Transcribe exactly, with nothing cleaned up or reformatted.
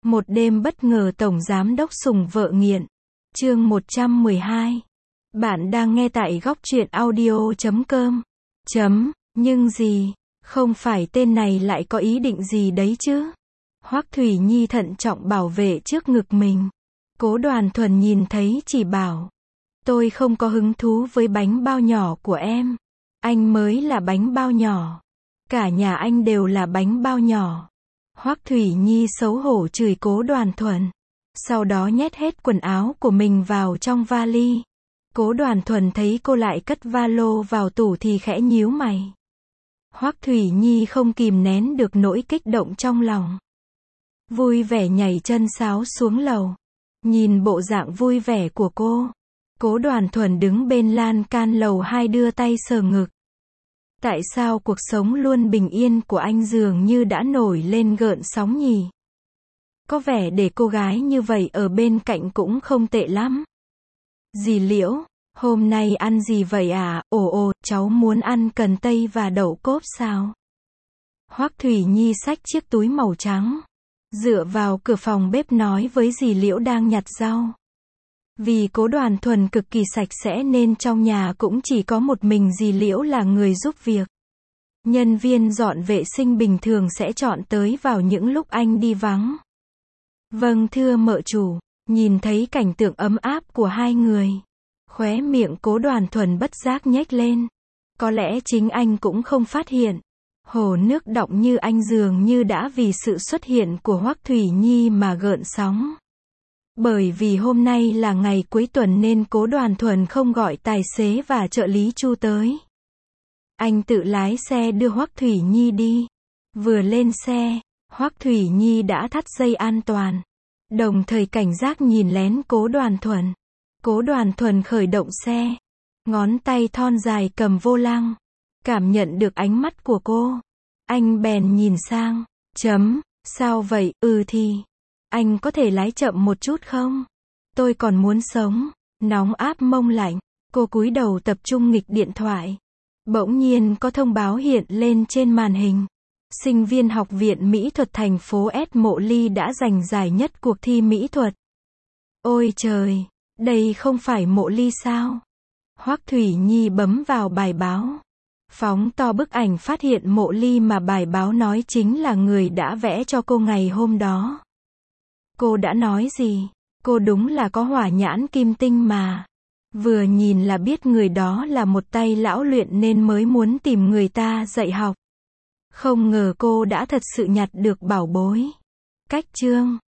Một đêm bất ngờ tổng giám đốc sủng vợ nghiện. Chương một trăm mười hai. Bạn đang nghe tại góc truyện audio chấm com. Chấm, nhưng gì, không phải tên này lại có ý định gì đấy chứ? Hoắc Thủy Nhi thận trọng bảo vệ trước ngực mình. Cố Đoàn Thuần nhìn thấy chỉ bảo. Tôi không có hứng thú với bánh bao nhỏ của em. Anh mới là bánh bao nhỏ. Cả nhà anh đều là bánh bao nhỏ. Hoắc Thủy Nhi xấu hổ chửi Cố Đoàn Thuần. Sau đó nhét hết quần áo của mình vào trong vali. Cố Đoàn Thuần thấy cô lại cất va lô vào tủ thì khẽ nhíu mày. Hoắc Thủy Nhi không kìm nén được nỗi kích động trong lòng. Vui vẻ nhảy chân sáo xuống lầu. Nhìn bộ dạng vui vẻ của cô. Cố Đoàn Thuần đứng bên lan can lầu hai đưa tay sờ ngực. Tại sao cuộc sống luôn bình yên của anh dường như đã nổi lên gợn sóng nhỉ? Có vẻ để cô gái như vậy ở bên cạnh cũng không tệ lắm. Dì Liễu, hôm nay ăn gì vậy à? Ồ ồ, cháu muốn ăn cần tây và đậu cốp sao? Hoắc Thủy Nhi xách chiếc túi màu trắng. Dựa vào cửa phòng bếp nói với dì Liễu đang nhặt rau. Vì Cố Đoàn Thuần cực kỳ sạch sẽ nên trong nhà cũng chỉ có một mình dì Liễu là người giúp việc. Nhân viên dọn vệ sinh bình thường sẽ chọn tới vào những lúc anh đi vắng. Vâng thưa mợ chủ. Nhìn thấy cảnh tượng ấm áp của hai người. Khóe miệng Cố Đoàn Thuần bất giác nhếch lên. Có lẽ chính anh cũng không phát hiện. Hồ nước đọng như anh dường như đã vì sự xuất hiện của Hoắc Thủy Nhi mà gợn sóng. Bởi vì hôm nay là ngày cuối tuần nên Cố Đoàn Thuần không gọi tài xế và trợ lý Chu tới. Anh tự lái xe đưa Hoắc Thủy Nhi đi. Vừa lên xe, Hoắc Thủy Nhi đã thắt dây an toàn. Đồng thời cảnh giác nhìn lén Cố Đoàn Thuần. Cố Đoàn Thuần khởi động xe. Ngón tay thon dài cầm vô lăng. Cảm nhận được ánh mắt của cô. Anh bèn nhìn sang. Chấm, sao vậy? Ừ thì. Anh có thể lái chậm một chút không? Tôi còn muốn sống. Nóng áp mông lạnh. Cô cúi đầu tập trung nghịch điện thoại. Bỗng nhiên có thông báo hiện lên trên màn hình. Sinh viên học viện mỹ thuật thành phố S Mộ Ly đã giành giải nhất cuộc thi mỹ thuật. Ôi trời, đây không phải Mộ Ly sao? Hoắc Thủy Nhi bấm vào bài báo. Phóng to bức ảnh phát hiện Mộ Ly mà bài báo nói chính là người đã vẽ cho cô ngày hôm đó. Cô đã nói gì? Cô đúng là có hỏa nhãn kim tinh mà. Vừa nhìn là biết người đó là một tay lão luyện nên mới muốn tìm người ta dạy học. Không ngờ cô đã thật sự nhặt được bảo bối. Cách chương